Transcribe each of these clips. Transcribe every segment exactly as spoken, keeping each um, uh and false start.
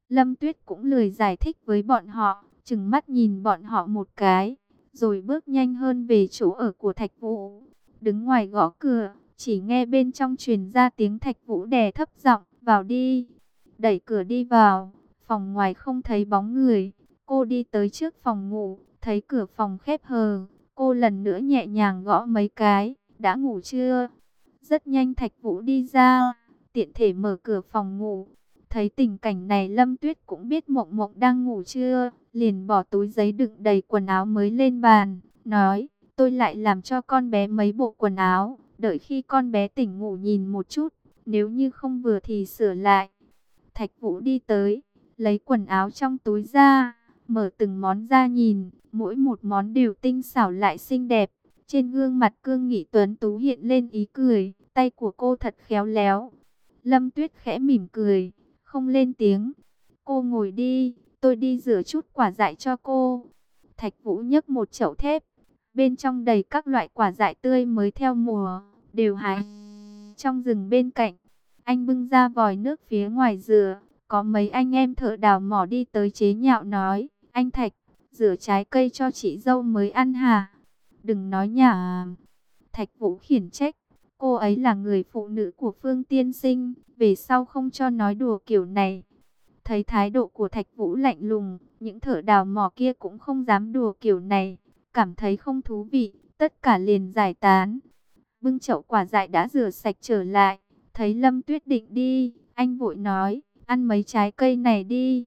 Lâm Tuyết cũng lười giải thích với bọn họ, trừng mắt nhìn bọn họ một cái, rồi bước nhanh hơn về chỗ ở của Thạch Vũ. Đứng ngoài gõ cửa, chỉ nghe bên trong truyền ra tiếng Thạch Vũ đè thấp giọng, vào đi. Đẩy cửa đi vào, phòng ngoài không thấy bóng người. Cô đi tới trước phòng ngủ, thấy cửa phòng khép hờ. Cô lần nữa nhẹ nhàng gõ mấy cái, đã ngủ chưa? Rất nhanh Thạch Vũ đi ra, tiện thể mở cửa phòng ngủ. Thấy tình cảnh này Lâm Tuyết cũng biết Mộng Mộng đang ngủ chưa, liền bỏ túi giấy đựng đầy quần áo mới lên bàn, nói, tôi lại làm cho con bé mấy bộ quần áo, đợi khi con bé tỉnh ngủ nhìn một chút, nếu như không vừa thì sửa lại. Thạch Vũ đi tới, lấy quần áo trong túi ra, mở từng món ra nhìn, mỗi một món đều tinh xảo lại xinh đẹp. Trên gương mặt cương nghị tuấn tú hiện lên ý cười, tay của cô thật khéo léo. Lâm Tuyết khẽ mỉm cười, không lên tiếng. Cô ngồi đi, tôi đi rửa chút quả dại cho cô. Thạch Vũ nhấc một chậu thép, bên trong đầy các loại quả dại tươi mới theo mùa, đều hái trong rừng bên cạnh. Anh bưng ra vòi nước phía ngoài rửa, có mấy anh em thợ đào mỏ đi tới chế nhạo nói, anh Thạch, rửa trái cây cho chị dâu mới ăn hả? Đừng nói nhảm. Thạch Vũ khiển trách, cô ấy là người phụ nữ của Phương Tiên Sinh, về sau không cho nói đùa kiểu này. Thấy thái độ của Thạch Vũ lạnh lùng, những thợ đào mỏ kia cũng không dám đùa kiểu này, cảm thấy không thú vị, tất cả liền giải tán. Bưng chậu quả dại đã rửa sạch trở lại, thấy Lâm Tuyết định đi, anh vội nói, ăn mấy trái cây này đi.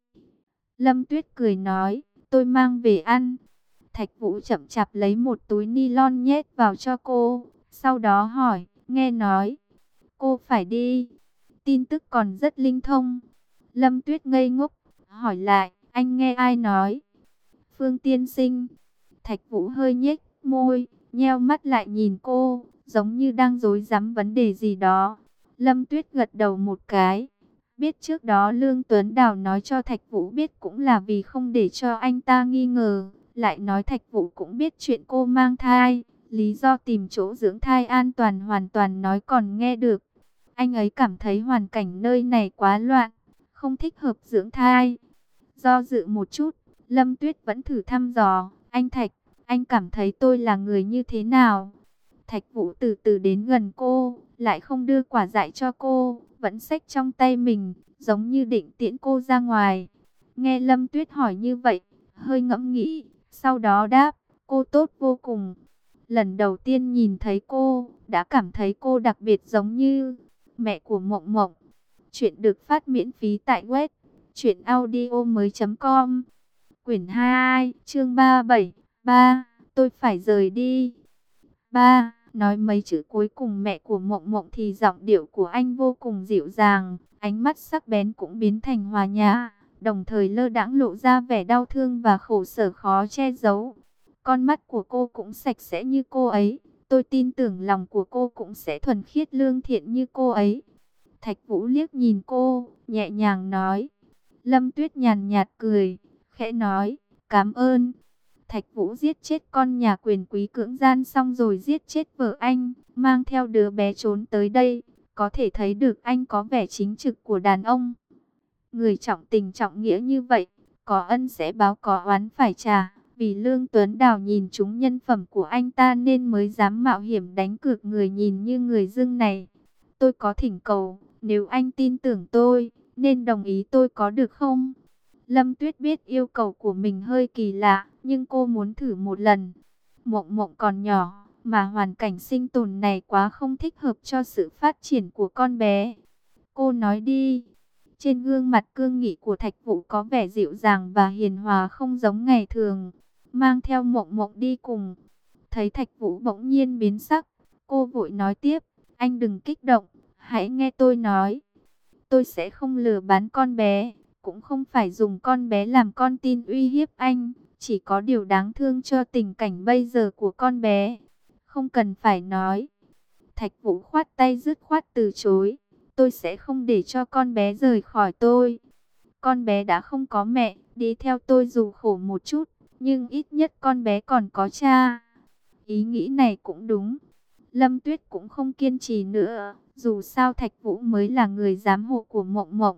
Lâm Tuyết cười nói, tôi mang về ăn. Thạch Vũ chậm chạp lấy một túi ni lon nhét vào cho cô, sau đó hỏi, nghe nói, cô phải đi. Tin tức còn rất linh thông. Lâm Tuyết ngây ngốc, hỏi lại, anh nghe ai nói? Phương Tiên Sinh. Thạch Vũ hơi nhếch môi, nheo mắt lại nhìn cô, giống như đang rối rắm vấn đề gì đó. Lâm Tuyết gật đầu một cái. Biết trước đó Lương Tuấn Đào nói cho Thạch Vũ biết cũng là vì không để cho anh ta nghi ngờ. Lại nói Thạch Vũ cũng biết chuyện cô mang thai. Lý do tìm chỗ dưỡng thai an toàn hoàn toàn nói còn nghe được. Anh ấy cảm thấy hoàn cảnh nơi này quá loạn, không thích hợp dưỡng thai. Do dự một chút, Lâm Tuyết vẫn thử thăm dò, anh Thạch, anh cảm thấy tôi là người như thế nào? Thạch Vũ từ từ đến gần cô, lại không đưa quả dại cho cô, vẫn xách trong tay mình, giống như định tiễn cô ra ngoài. Nghe Lâm Tuyết hỏi như vậy, hơi ngẫm nghĩ, sau đó đáp, cô tốt vô cùng. Lần đầu tiên nhìn thấy cô, đã cảm thấy cô đặc biệt giống như mẹ của Mộng Mộng. Chuyện được phát miễn phí tại web truyện audio mới chấm com. Quyển hai, chương ba mươi bảy. Ba, tôi phải rời đi. Ba, nói mấy chữ cuối cùng mẹ của Mộng Mộng thì giọng điệu của anh vô cùng dịu dàng, ánh mắt sắc bén cũng biến thành hòa nhã, đồng thời lơ đãng lộ ra vẻ đau thương và khổ sở khó che giấu. Con mắt của cô cũng sạch sẽ như cô ấy, tôi tin tưởng lòng của cô cũng sẽ thuần khiết lương thiện như cô ấy. Thạch Vũ liếc nhìn cô, nhẹ nhàng nói. Lâm Tuyết nhàn nhạt cười, khẽ nói, cảm ơn. Thạch Vũ giết chết con nhà quyền quý cưỡng gian xong rồi giết chết vợ anh, mang theo đứa bé trốn tới đây, có thể thấy được anh có vẻ chính trực của đàn ông. Người trọng tình trọng nghĩa như vậy, có ân sẽ báo có oán phải trả, vì Lương Tuấn Đào nhìn trúng nhân phẩm của anh ta nên mới dám mạo hiểm đánh cược người nhìn như người dưng này. Tôi có thỉnh cầu, nếu anh tin tưởng tôi, nên đồng ý tôi có được không? Lâm Tuyết biết yêu cầu của mình hơi kỳ lạ, nhưng cô muốn thử một lần. Mộng Mộng còn nhỏ, mà hoàn cảnh sinh tồn này quá không thích hợp cho sự phát triển của con bé. Cô nói đi. Trên gương mặt cương nghị của Thạch Vũ có vẻ dịu dàng và hiền hòa không giống ngày thường. Mang theo Mộng Mộng đi cùng. Thấy Thạch Vũ bỗng nhiên biến sắc, cô vội nói tiếp, anh đừng kích động, hãy nghe tôi nói. Tôi sẽ không lừa bán con bé, cũng không phải dùng con bé làm con tin uy hiếp anh. Chỉ có điều đáng thương cho tình cảnh bây giờ của con bé. Không cần phải nói. Thạch Vũ khoát tay dứt khoát từ chối. Tôi sẽ không để cho con bé rời khỏi tôi. Con bé đã không có mẹ, đi theo tôi dù khổ một chút, nhưng ít nhất con bé còn có cha. Ý nghĩ này cũng đúng. Lâm Tuyết cũng không kiên trì nữa, dù sao Thạch Vũ mới là người giám hộ của Mộng Mộng.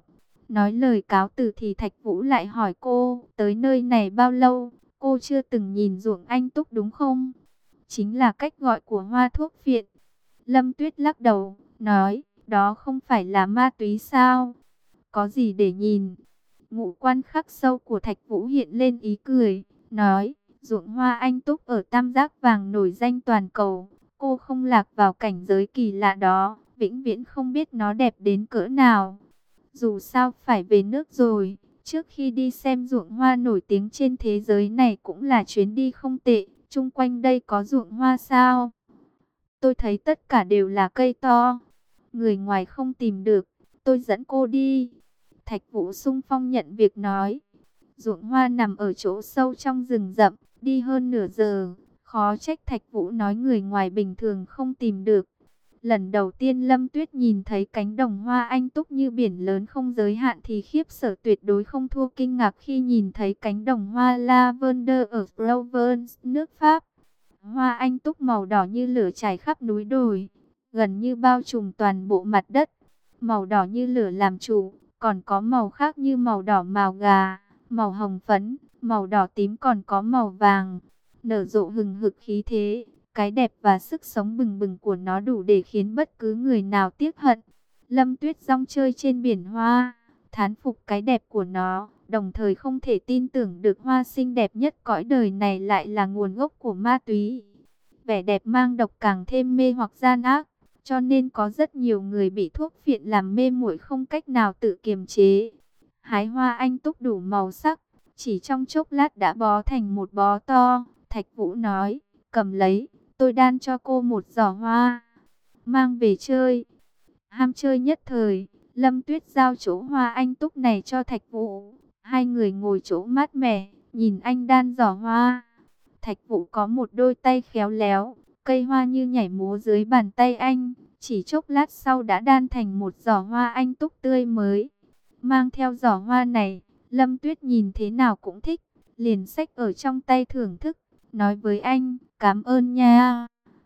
Nói lời cáo từ thì Thạch Vũ lại hỏi cô, tới nơi này bao lâu? Cô chưa từng nhìn ruộng anh túc đúng không? Chính là cách gọi của hoa thuốc viện. Lâm Tuyết lắc đầu, nói, đó không phải là ma túy sao? Có gì để nhìn? Ngũ quan khắc sâu của Thạch Vũ hiện lên ý cười, nói, ruộng hoa anh túc ở Tam Giác Vàng nổi danh toàn cầu. Cô không lạc vào cảnh giới kỳ lạ đó, vĩnh viễn không biết nó đẹp đến cỡ nào. Dù sao phải về nước rồi, trước khi đi xem ruộng hoa nổi tiếng trên thế giới này cũng là chuyến đi không tệ. Chung quanh đây có ruộng hoa sao? Tôi thấy tất cả đều là cây to. Người ngoài không tìm được, tôi dẫn cô đi. Thạch Vũ xung phong nhận việc nói. Ruộng hoa nằm ở chỗ sâu trong rừng rậm, đi hơn nửa giờ. Khó trách Thạch Vũ nói người ngoài bình thường không tìm được. Lần đầu tiên Lâm Tuyết nhìn thấy cánh đồng hoa anh túc như biển lớn không giới hạn thì khiếp sợ tuyệt đối không thua kinh ngạc khi nhìn thấy cánh đồng hoa lavender ở Provence, nước Pháp. Hoa anh túc màu đỏ như lửa trải khắp núi đồi, gần như bao trùm toàn bộ mặt đất. Màu đỏ như lửa làm chủ, còn có màu khác như màu đỏ mào gà, màu hồng phấn, màu đỏ tím còn có màu vàng. Nở rộ hừng hực khí thế, cái đẹp và sức sống bừng bừng của nó đủ để khiến bất cứ người nào tiếc hận. Lâm Tuyết rong chơi trên biển hoa, thán phục cái đẹp của nó, đồng thời không thể tin tưởng được hoa xinh đẹp nhất cõi đời này lại là nguồn gốc của ma túy. Vẻ đẹp mang độc càng thêm mê hoặc gian ác, cho nên có rất nhiều người bị thuốc phiện làm mê muội không cách nào tự kiềm chế. Hái hoa anh túc đủ màu sắc, chỉ trong chốc lát đã bó thành một bó to. Thạch Vũ nói, cầm lấy, tôi đan cho cô một giỏ hoa, mang về chơi. Ham chơi nhất thời, Lâm Tuyết giao chỗ hoa anh túc này cho Thạch Vũ. Hai người ngồi chỗ mát mẻ, nhìn anh đan giỏ hoa. Thạch Vũ có một đôi tay khéo léo, cây hoa như nhảy múa dưới bàn tay anh. Chỉ chốc lát sau đã đan thành một giỏ hoa anh túc tươi mới. Mang theo giỏ hoa này, Lâm Tuyết nhìn thế nào cũng thích, liền xách ở trong tay thưởng thức, nói với anh, cảm ơn nha.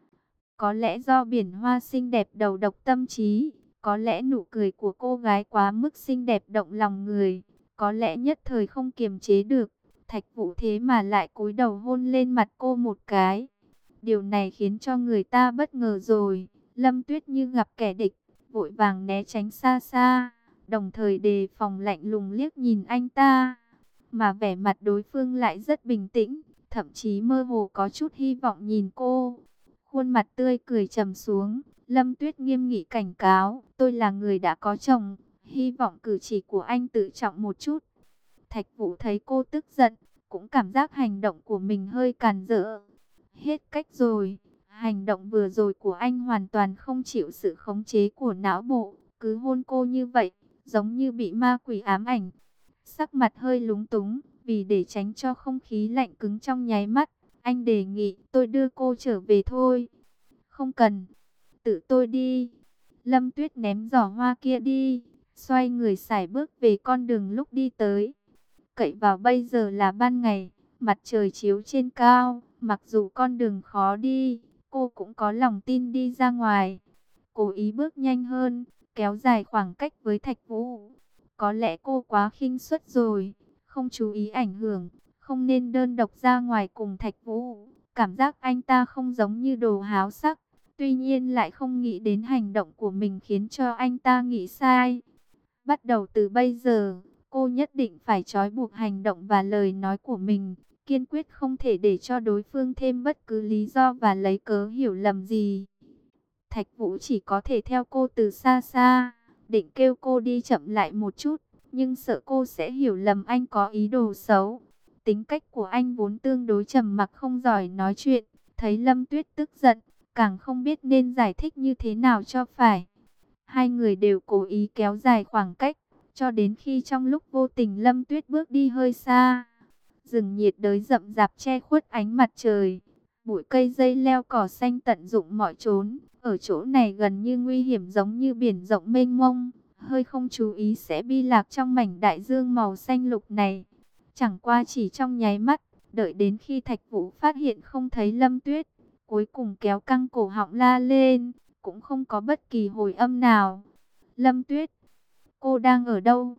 Có lẽ do biển hoa xinh đẹp đầu độc tâm trí, có lẽ nụ cười của cô gái quá mức xinh đẹp động lòng người, có lẽ nhất thời không kiềm chế được, Thạch Vũ thế mà lại cúi đầu hôn lên mặt cô một cái. Điều này khiến cho người ta bất ngờ rồi. Lâm Tuyết như gặp kẻ địch, vội vàng né tránh xa xa, đồng thời đề phòng lạnh lùng liếc nhìn anh ta. Mà vẻ mặt đối phương lại rất bình tĩnh, thậm chí mơ hồ có chút hy vọng nhìn cô. Khuôn mặt tươi cười trầm xuống, Lâm Tuyết nghiêm nghị cảnh cáo, tôi là người đã có chồng, hy vọng cử chỉ của anh tự trọng một chút. Thạch Vũ thấy cô tức giận, cũng cảm giác hành động của mình hơi càn rỡ. Hết cách rồi, hành động vừa rồi của anh hoàn toàn không chịu sự khống chế của não bộ, cứ hôn cô như vậy, giống như bị ma quỷ ám ảnh. Sắc mặt hơi lúng túng, vì để tránh cho không khí lạnh cứng trong nháy mắt, anh đề nghị tôi đưa cô trở về thôi. Không cần, tự tôi đi. Lâm Tuyết ném giỏ hoa kia đi, xoay người sải bước về con đường lúc đi tới. Cậy vào bây giờ là ban ngày, mặt trời chiếu trên cao, mặc dù con đường khó đi, cô cũng có lòng tin đi ra ngoài. Cố ý bước nhanh hơn, kéo dài khoảng cách với Thạch Vũ. Có lẽ cô quá khinh suất rồi, không chú ý ảnh hưởng, không nên đơn độc ra ngoài cùng Thạch Vũ. Cảm giác anh ta không giống như đồ háo sắc, tuy nhiên lại không nghĩ đến hành động của mình khiến cho anh ta nghĩ sai. Bắt đầu từ bây giờ, cô nhất định phải trói buộc hành động và lời nói của mình, kiên quyết không thể để cho đối phương thêm bất cứ lý do và lấy cớ hiểu lầm gì. Thạch Vũ chỉ có thể theo cô từ xa xa, định kêu cô đi chậm lại một chút, nhưng sợ cô sẽ hiểu lầm anh có ý đồ xấu. Tính cách của anh vốn tương đối trầm mặc không giỏi nói chuyện, thấy Lâm Tuyết tức giận, càng không biết nên giải thích như thế nào cho phải. Hai người đều cố ý kéo dài khoảng cách, cho đến khi trong lúc vô tình Lâm Tuyết bước đi hơi xa. Rừng nhiệt đới rậm rạp che khuất ánh mặt trời, bụi cây dây leo cỏ xanh tận dụng mọi chốn. Ở chỗ này gần như nguy hiểm, giống như biển rộng mênh mông, hơi không chú ý sẽ bi lạc trong mảnh đại dương màu xanh lục này. Chẳng qua chỉ trong nháy mắt, đợi đến khi Thạch Vũ phát hiện không thấy Lâm Tuyết, cuối cùng kéo căng cổ họng la lên, cũng không có bất kỳ hồi âm nào. Lâm Tuyết, cô đang ở đâu?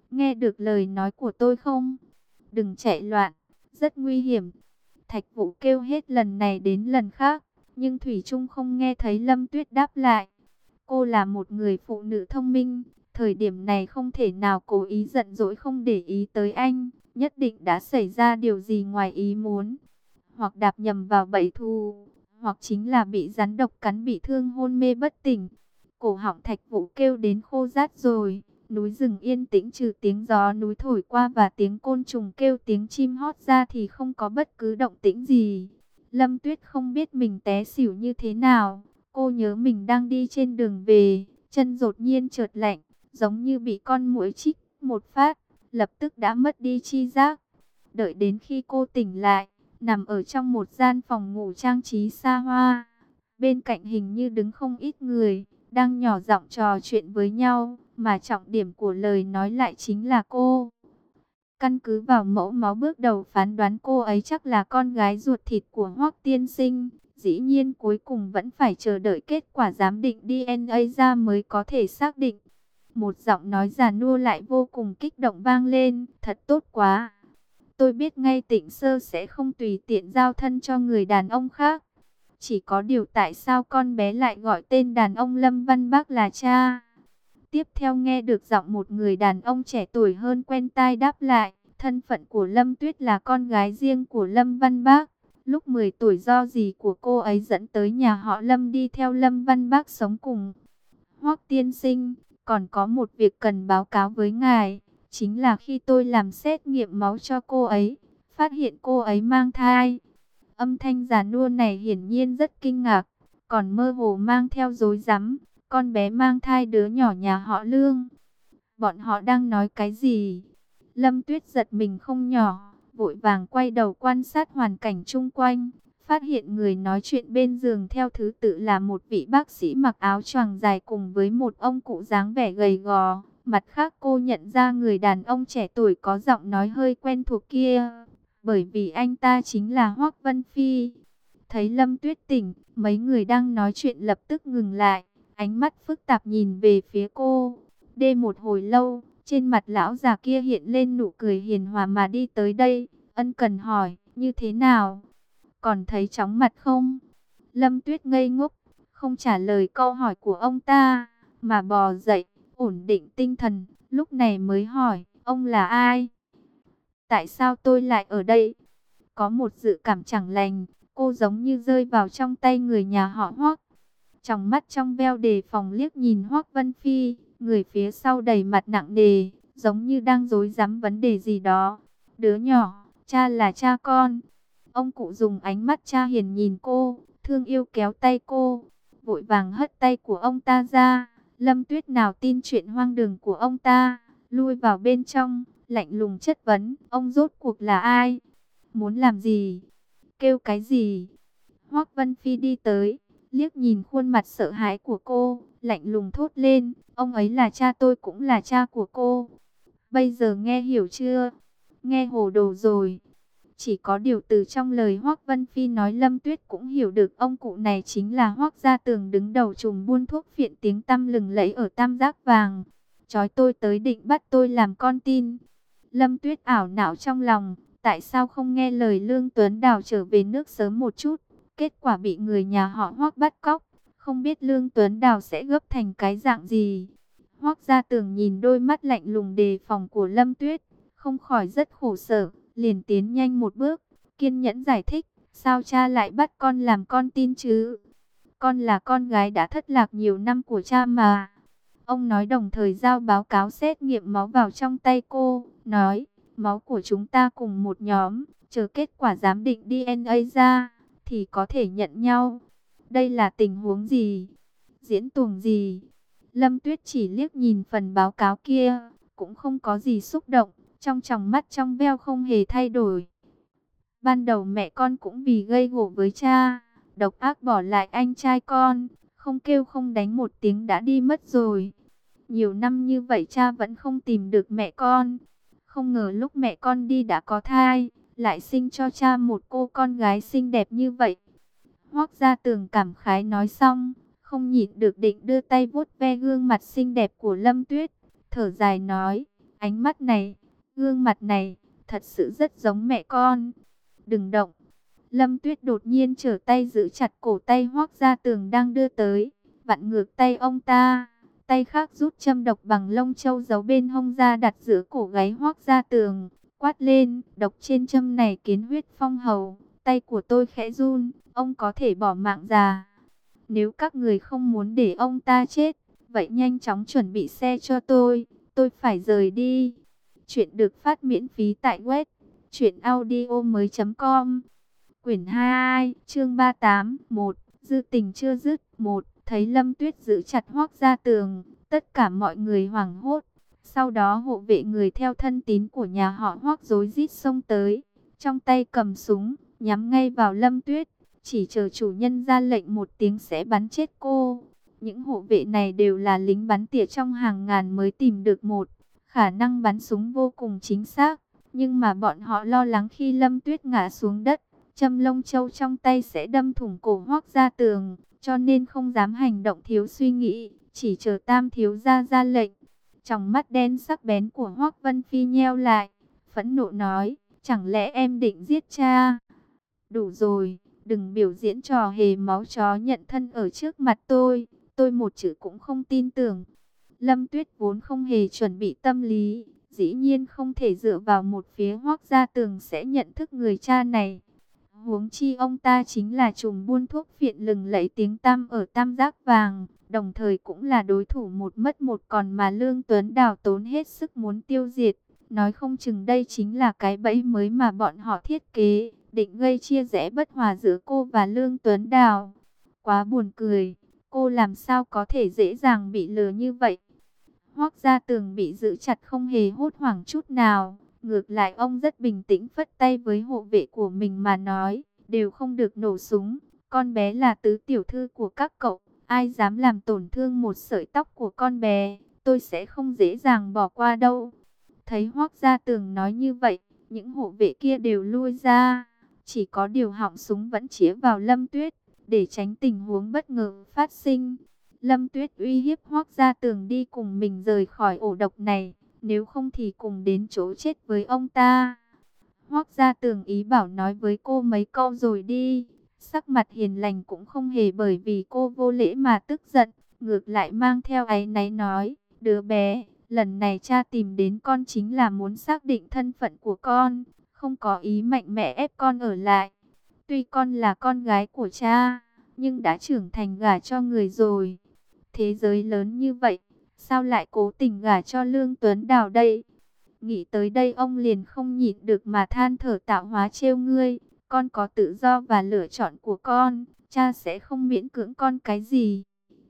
nghe được lời nói của tôi không? Đừng chạy loạn, rất nguy hiểm. Thạch Vũ kêu hết lần này đến lần khác, nhưng Thủy Trung không nghe thấy Lâm Tuyết đáp lại. Cô là một người phụ nữ thông minh, thời điểm này không thể nào cố ý giận dỗi không để ý tới anh, nhất định đã xảy ra điều gì ngoài ý muốn, hoặc đạp nhầm vào bẫy thù, hoặc chính là bị rắn độc cắn bị thương hôn mê bất tỉnh. Cổ họng Thạch Vũ kêu đến khô rát rồi, núi rừng yên tĩnh trừ tiếng gió núi thổi qua và tiếng côn trùng kêu tiếng chim hót ra thì không có bất cứ động tĩnh gì. Lâm Tuyết không biết mình té xỉu như thế nào, cô nhớ mình đang đi trên đường về, chân đột nhiên chợt lạnh, giống như bị con muỗi chích một phát, lập tức đã mất đi chi giác. Đợi đến khi cô tỉnh lại, nằm ở trong một gian phòng ngủ trang trí xa hoa, bên cạnh hình như đứng không ít người, đang nhỏ giọng trò chuyện với nhau, mà trọng điểm của lời nói lại chính là cô. Căn cứ vào mẫu máu bước đầu phán đoán cô ấy chắc là con gái ruột thịt của Hoắc tiên sinh. Dĩ nhiên cuối cùng vẫn phải chờ đợi kết quả giám định đê en a ra mới có thể xác định. Một giọng nói già nua lại vô cùng kích động vang lên, thật tốt quá. Tôi biết ngay Tịnh Sơ sẽ không tùy tiện giao thân cho người đàn ông khác. Chỉ có điều tại sao con bé lại gọi tên đàn ông Lâm Văn Bác là cha? Tiếp theo nghe được giọng một người đàn ông trẻ tuổi hơn quen tai đáp lại, thân phận của Lâm Tuyết là con gái riêng của Lâm Văn Bác. Lúc mười tuổi do dì của cô ấy dẫn tới nhà họ Lâm đi theo Lâm Văn Bác sống cùng. Hoắc tiên sinh, còn có một việc cần báo cáo với ngài, chính là khi tôi làm xét nghiệm máu cho cô ấy, phát hiện cô ấy mang thai. Âm thanh già nua này hiển nhiên rất kinh ngạc, còn mơ hồ mang theo rối rắm. Con bé mang thai đứa nhỏ nhà họ Lương. Bọn họ đang nói cái gì? Lâm Tuyết giật mình không nhỏ, vội vàng quay đầu quan sát hoàn cảnh chung quanh, phát hiện người nói chuyện bên giường theo thứ tự là một vị bác sĩ mặc áo choàng dài cùng với một ông cụ dáng vẻ gầy gò. Mặt khác cô nhận ra người đàn ông trẻ tuổi có giọng nói hơi quen thuộc kia, bởi vì anh ta chính là Hoắc Vân Phi. Thấy Lâm Tuyết tỉnh, mấy người đang nói chuyện lập tức ngừng lại, ánh mắt phức tạp nhìn về phía cô. Đê một hồi lâu, trên mặt lão già kia hiện lên nụ cười hiền hòa mà đi tới đây, ân cần hỏi, như thế nào? Còn thấy chóng mặt không? Lâm Tuyết ngây ngốc, không trả lời câu hỏi của ông ta, mà bò dậy, ổn định tinh thần, lúc này mới hỏi, ông là ai? Tại sao tôi lại ở đây? Có một dự cảm chẳng lành, cô giống như rơi vào trong tay người nhà họ Hoắc. Trong mắt trong veo đề phòng liếc nhìn Hoắc Vân Phi, người phía sau đầy mặt nặng nề, giống như đang rối rắm vấn đề gì đó. Đứa nhỏ, cha là cha con. Ông cụ dùng ánh mắt cha hiền nhìn cô, thương yêu kéo tay cô, vội vàng hất tay của ông ta ra. Lâm Tuyết nào tin chuyện hoang đường của ông ta, lui vào bên trong, lạnh lùng chất vấn, ông rốt cuộc là ai? Muốn làm gì? Kêu cái gì? Hoắc Vân Phi đi tới, liếc nhìn khuôn mặt sợ hãi của cô, lạnh lùng thốt lên, ông ấy là cha tôi cũng là cha của cô. Bây giờ nghe hiểu chưa? Nghe hồ đồ rồi. Chỉ có điều từ trong lời Hoắc Vân Phi nói Lâm Tuyết cũng hiểu được ông cụ này chính là Hoắc Gia Tường đứng đầu trùm buôn thuốc phiện tiếng tăm lừng lẫy ở Tam Giác Vàng. Chói tôi tới định bắt tôi làm con tin. Lâm Tuyết ảo não trong lòng, tại sao không nghe lời Lương Tuấn Đào trở về nước sớm một chút? Kết quả bị người nhà họ Hoắc bắt cóc, không biết Lương Tuấn Đào sẽ gấp thành cái dạng gì. Hoắc Gia Tường nhìn đôi mắt lạnh lùng đề phòng của Lâm Tuyết, không khỏi rất khổ sở, liền tiến nhanh một bước, kiên nhẫn giải thích, sao cha lại bắt con làm con tin chứ? Con là con gái đã thất lạc nhiều năm của cha mà. Ông nói đồng thời giao báo cáo xét nghiệm máu vào trong tay cô, nói, máu của chúng ta cùng một nhóm, chờ kết quả giám định đê en a ra, thì có thể nhận nhau. Đây là tình huống gì? Diễn tuồng gì? Lâm Tuyết chỉ liếc nhìn phần báo cáo kia, cũng không có gì xúc động, trong tròng mắt trong veo không hề thay đổi. Ban đầu mẹ con cũng vì gây gổ với cha, độc ác bỏ lại anh trai con, không kêu không đánh một tiếng đã đi mất rồi. Nhiều năm như vậy cha vẫn không tìm được mẹ con. Không ngờ lúc mẹ con đi đã có thai, lại sinh cho cha một cô con gái xinh đẹp như vậy. Hoắc Gia Tường cảm khái nói xong, không nhịn được định đưa tay vuốt ve gương mặt xinh đẹp của Lâm Tuyết, thở dài nói, Ánh mắt này, gương mặt này, thật sự rất giống mẹ con. Đừng động. Lâm Tuyết đột nhiên trở tay giữ chặt cổ tay Hoắc Gia Tường đang đưa tới, vặn ngược tay ông ta. Tay khác rút châm độc bằng lông châu giấu bên hông ra đặt giữa cổ gáy Hoắc Gia Tường, quát lên, độc trên châm này kiến huyết phong hầu. Tay của tôi khẽ run, ông có thể bỏ mạng già. Nếu các người không muốn để ông ta chết, vậy nhanh chóng chuẩn bị xe cho tôi, tôi phải rời đi. Chuyện được phát miễn phí tại web truyện audio mới chấm com. Quyển hai, chương ba mươi tám, một, dư tình chưa dứt, một, thấy Lâm Tuyết giữ chặt Hoắc Gia Tường, tất cả mọi người hoảng hốt. Sau đó hộ vệ người theo thân tín của nhà họ Hoắc rối rít xông tới, trong tay cầm súng, nhắm ngay vào Lâm Tuyết, chỉ chờ chủ nhân ra lệnh một tiếng sẽ bắn chết cô. Những hộ vệ này đều là lính bắn tỉa trong hàng ngàn mới tìm được một, khả năng bắn súng vô cùng chính xác, nhưng mà bọn họ lo lắng khi Lâm Tuyết ngã xuống đất, châm lông châu trong tay sẽ đâm thủng cổ Hoắc Gia Tường, cho nên không dám hành động thiếu suy nghĩ, chỉ chờ Tam thiếu gia ra lệnh. Trong mắt đen sắc bén của Hoắc Vân Phi nheo lại, phẫn nộ nói, chẳng lẽ em định giết cha? Đủ rồi, đừng biểu diễn trò hề máu chó nhận thân ở trước mặt tôi, tôi một chữ cũng không tin tưởng. Lâm Tuyết vốn không hề chuẩn bị tâm lý, dĩ nhiên không thể dựa vào một phía Hoắc Gia Tường sẽ nhận thức người cha này. Huống chi ông ta chính là trùm buôn thuốc phiện lừng lẫy tiếng tăm ở Tam Giác Vàng, đồng thời cũng là đối thủ một mất một còn mà Lương Tuấn Đào tốn hết sức muốn tiêu diệt. Nói không chừng đây chính là cái bẫy mới mà bọn họ thiết kế, định gây chia rẽ bất hòa giữa cô và Lương Tuấn Đào. Quá buồn cười, cô làm sao có thể dễ dàng bị lừa như vậy? Hoắc Gia Tường bị giữ chặt không hề hốt hoảng chút nào. Ngược lại ông rất bình tĩnh phất tay với hộ vệ của mình mà nói, đều không được nổ súng. Con bé là tứ tiểu thư của các cậu, ai dám làm tổn thương một sợi tóc của con bé, tôi sẽ không dễ dàng bỏ qua đâu. Thấy Hoắc Gia Tường nói như vậy, những hộ vệ kia đều lui ra. Chỉ có điều họng súng vẫn chĩa vào Lâm Tuyết, để tránh tình huống bất ngờ phát sinh. Lâm Tuyết uy hiếp Hoắc Gia Tường đi cùng mình rời khỏi ổ độc này, nếu không thì cùng đến chỗ chết với ông ta. Hoắc Gia Tường ý bảo nói với cô mấy câu rồi đi. Sắc mặt hiền lành cũng không hề bởi vì cô vô lễ mà tức giận, ngược lại mang theo áy náy nói, đứa bé, lần này cha tìm đến con chính là muốn xác định thân phận của con, không có ý mạnh mẽ ép con ở lại. Tuy con là con gái của cha, nhưng đã trưởng thành gả cho người rồi. Thế giới lớn như vậy, sao lại cố tình gả cho Lương Tuấn Đào đây? Nghĩ tới đây ông liền không nhịn được mà than thở, tạo hóa trêu ngươi. Con có tự do và lựa chọn của con, cha sẽ không miễn cưỡng con cái gì.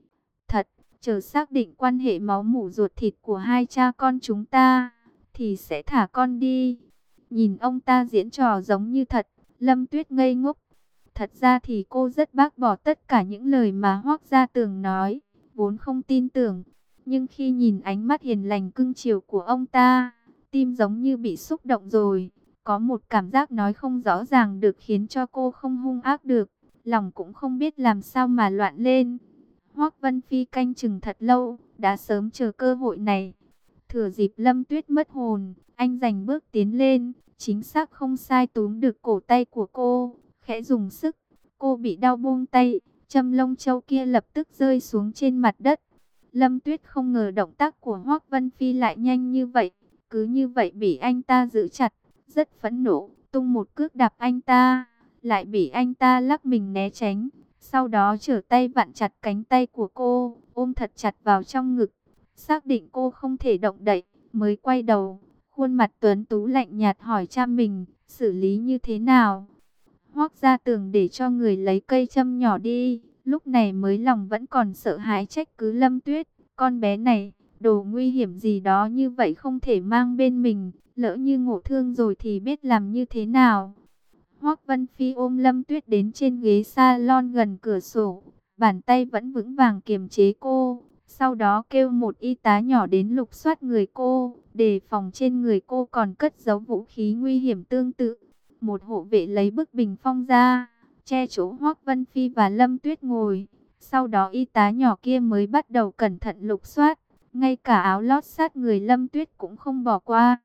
Thật, chờ xác định quan hệ máu mủ ruột thịt của hai cha con chúng ta, thì sẽ thả con đi. Nhìn ông ta diễn trò giống như thật, Lâm Tuyết ngây ngốc. Thật ra thì cô rất bác bỏ tất cả những lời mà Hoắc Gia Tường nói, vốn không tin tưởng. Nhưng khi nhìn ánh mắt hiền lành cưng chiều của ông ta, tim giống như bị xúc động rồi. Có một cảm giác nói không rõ ràng được khiến cho cô không hung ác được, lòng cũng không biết làm sao mà loạn lên. Hoắc Vân Phi canh chừng thật lâu, đã sớm chờ cơ hội này. Thừa dịp Lâm Tuyết mất hồn, anh giành bước tiến lên, chính xác không sai túm được cổ tay của cô, khẽ dùng sức, cô bị đau buông tay, châm lông châu kia lập tức rơi xuống trên mặt đất. Lâm Tuyết không ngờ động tác của Hoắc Vân Phi lại nhanh như vậy, cứ như vậy bị anh ta giữ chặt, rất phẫn nộ, tung một cước đạp anh ta, lại bị anh ta lắc mình né tránh, sau đó trở tay vặn chặt cánh tay của cô, ôm thật chặt vào trong ngực, xác định cô không thể động đậy, mới quay đầu, khuôn mặt tuấn tú lạnh nhạt hỏi cha mình, xử lý như thế nào? Hoắc Gia Tường để cho người lấy cây châm nhỏ đi, lúc này mới lòng vẫn còn sợ hãi trách cứ Lâm Tuyết, con bé này, đồ nguy hiểm gì đó như vậy không thể mang bên mình, lỡ như ngộ thương rồi thì biết làm như thế nào. Hoắc Vân Phi ôm Lâm Tuyết đến trên ghế salon gần cửa sổ, bàn tay vẫn vững vàng kiềm chế cô, sau đó kêu một y tá nhỏ đến lục soát người cô, đề phòng trên người cô còn cất giấu vũ khí nguy hiểm tương tự. Một hộ vệ lấy bức bình phong ra, che chỗ Hoắc Vân Phi và Lâm Tuyết ngồi. Sau đó y tá nhỏ kia mới bắt đầu cẩn thận lục soát. ngay cả áo lót sát người Lâm Tuyết cũng không bỏ qua.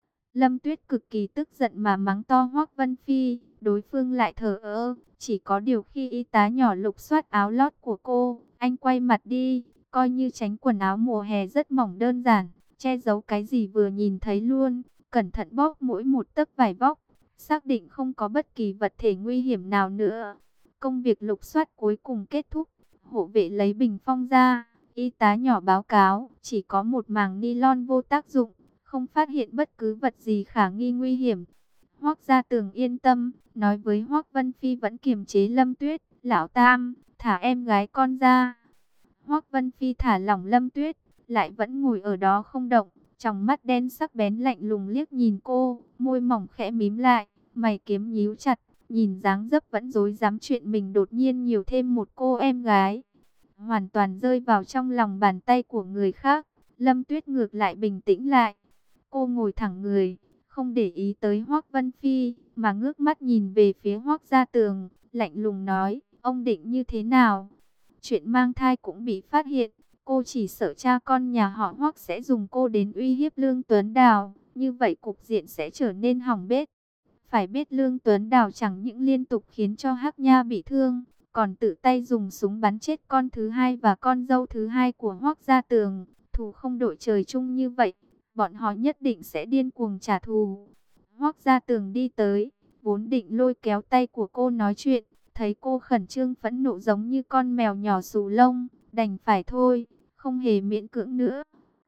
Lâm Tuyết cực kỳ tức giận mà mắng to Hoắc Vân Phi, đối phương lại thờ ơ, chỉ có điều khi y tá nhỏ lục soát áo lót của cô, anh quay mặt đi, coi như tránh quần áo mùa hè rất mỏng đơn giản, che giấu cái gì vừa nhìn thấy luôn, cẩn thận bóp mỗi một tấc vải vóc, xác định không có bất kỳ vật thể nguy hiểm nào nữa. Công việc lục soát cuối cùng kết thúc, hộ vệ lấy bình phong ra, y tá nhỏ báo cáo, chỉ có một màng nylon vô tác dụng, không phát hiện bất cứ vật gì khả nghi nguy hiểm. Hoắc Gia Tường yên tâm, nói với Hoắc Vân Phi vẫn kiềm chế Lâm Tuyết, lão Tam, thả em gái con ra. Hoắc Vân Phi thả lỏng Lâm Tuyết, lại vẫn ngồi ở đó không động, tròng mắt đen sắc bén lạnh lùng liếc nhìn cô, môi mỏng khẽ mím lại, mày kiếm nhíu chặt, nhìn dáng dấp vẫn dối dám chuyện mình đột nhiên nhiều thêm một cô em gái. Hoàn toàn rơi vào trong lòng bàn tay của người khác, Lâm Tuyết ngược lại bình tĩnh lại. Cô ngồi thẳng người, không để ý tới Hoắc Vân Phi, mà ngước mắt nhìn về phía Hoắc Gia Tường, lạnh lùng nói, ông định như thế nào? Chuyện mang thai cũng bị phát hiện, cô chỉ sợ cha con nhà họ Hoắc sẽ dùng cô đến uy hiếp Lương Tuấn Đào, như vậy cục diện sẽ trở nên hỏng bét. Phải biết Lương Tuấn Đào chẳng những liên tục khiến cho Hắc Nha bị thương, còn tự tay dùng súng bắn chết con thứ hai và con dâu thứ hai của Hoắc Gia Tường, thù không đội trời chung như vậy, bọn họ nhất định sẽ điên cuồng trả thù. Hoắc Gia Tường đi tới, vốn định lôi kéo tay của cô nói chuyện, thấy cô khẩn trương phẫn nộ giống như con mèo nhỏ xù lông, đành phải thôi, không hề miễn cưỡng nữa.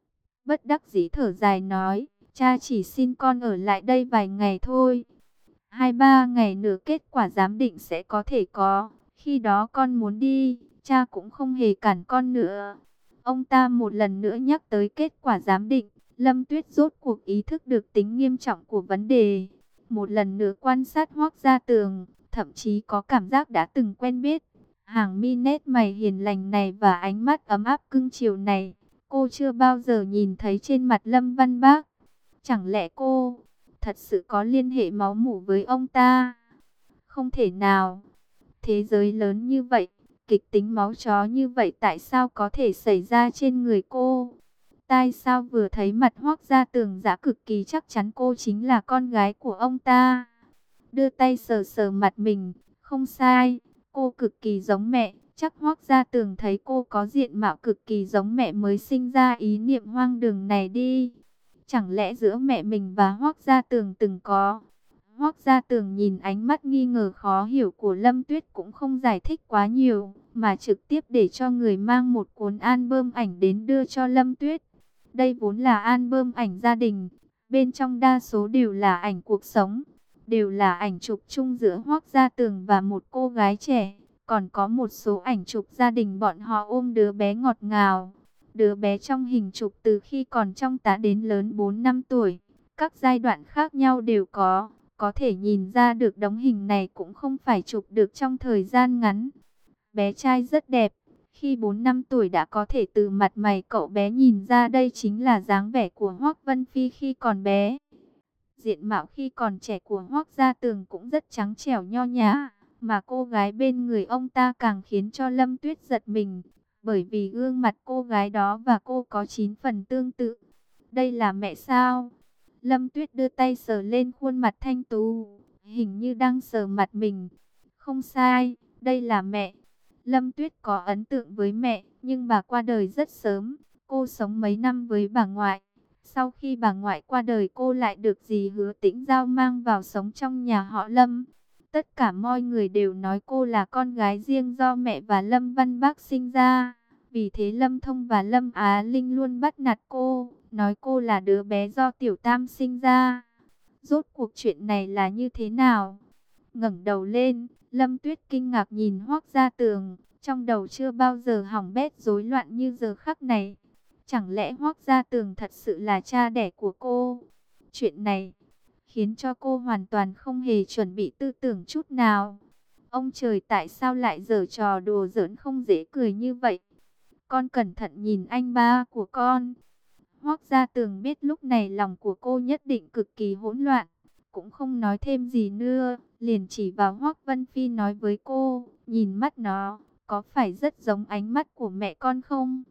Bất đắc dĩ thở dài nói, cha chỉ xin con ở lại đây vài ngày thôi. Hai ba ngày nữa kết quả giám định sẽ có thể có, khi đó con muốn đi, cha cũng không hề cản con nữa. Ông ta một lần nữa nhắc tới kết quả giám định, Lâm Tuyết rốt cuộc ý thức được tính nghiêm trọng của vấn đề. Một lần nữa quan sát Hoắc Gia Tường, thậm chí có cảm giác đã từng quen biết. Hàng mi nét mày hiền lành này và ánh mắt ấm áp cưng chiều này, cô chưa bao giờ nhìn thấy trên mặt Lâm Văn Bác. Chẳng lẽ cô thật sự có liên hệ máu mủ với ông ta? Không thể nào. Thế giới lớn như vậy, kịch tính máu chó như vậy tại sao có thể xảy ra trên người cô? Tại sao vừa thấy mặt Hoắc Gia Tường đã cực kỳ chắc chắn cô chính là con gái của ông ta? Đưa tay sờ sờ mặt mình, không sai, cô cực kỳ giống mẹ. Chắc Hoắc Gia Tường thấy cô có diện mạo cực kỳ giống mẹ mới sinh ra ý niệm hoang đường này đi. Chẳng lẽ giữa mẹ mình và Hoắc Gia Tường từng có? Hoắc Gia Tường nhìn ánh mắt nghi ngờ khó hiểu của Lâm Tuyết cũng không giải thích quá nhiều, mà trực tiếp để cho người mang một cuốn album ảnh đến đưa cho Lâm Tuyết. Đây vốn là album ảnh gia đình, bên trong đa số đều là ảnh cuộc sống, đều là ảnh chụp chung giữa Hoắc Gia Tường và một cô gái trẻ, còn có một số ảnh chụp gia đình bọn họ ôm đứa bé ngọt ngào. Đứa bé trong hình chụp từ khi còn trong tá đến lớn bốn năm tuổi, các giai đoạn khác nhau đều có. Có thể nhìn ra được đống hình này cũng không phải chụp được trong thời gian ngắn. Bé trai rất đẹp, khi bốn năm tuổi đã có thể từ mặt mày cậu bé nhìn ra đây chính là dáng vẻ của Hoắc Vân Phi khi còn bé. Diện mạo khi còn trẻ của Hoắc Gia Tường cũng rất trắng trẻo nho nhã, mà cô gái bên người ông ta càng khiến cho Lâm Tuyết giật mình, bởi vì gương mặt cô gái đó và cô có chín phần tương tự. Đây là mẹ sao? Lâm Tuyết đưa tay sờ lên khuôn mặt thanh tú, hình như đang sờ mặt mình. Không sai, đây là mẹ. Lâm Tuyết có ấn tượng với mẹ, nhưng bà qua đời rất sớm. Cô sống mấy năm với bà ngoại. Sau khi bà ngoại qua đời cô lại được dì Hứa Tĩnh Giao mang vào sống trong nhà họ Lâm. Tất cả mọi người đều nói cô là con gái riêng do mẹ và Lâm Văn Bác sinh ra. Vì thế Lâm Thông và Lâm Á Linh luôn bắt nạt cô, nói cô là đứa bé do Tiểu Tam sinh ra. Rốt cuộc chuyện này là như thế nào? Ngẩng đầu lên, Lâm Tuyết kinh ngạc nhìn Hoắc Gia Tường, trong đầu chưa bao giờ hỏng bét rối loạn như giờ khắc này. Chẳng lẽ Hoắc Gia Tường thật sự là cha đẻ của cô? Chuyện này khiến cho cô hoàn toàn không hề chuẩn bị tư tưởng chút nào. Ông trời, tại sao lại giở trò đùa giỡn không dễ cười như vậy? Con cẩn thận nhìn anh ba của con. Hoắc Gia Tường biết lúc này lòng của cô nhất định cực kỳ hỗn loạn, cũng không nói thêm gì nữa, liền chỉ vào Hoắc Vân Phi nói với cô, nhìn mắt nó, có phải rất giống ánh mắt của mẹ con không?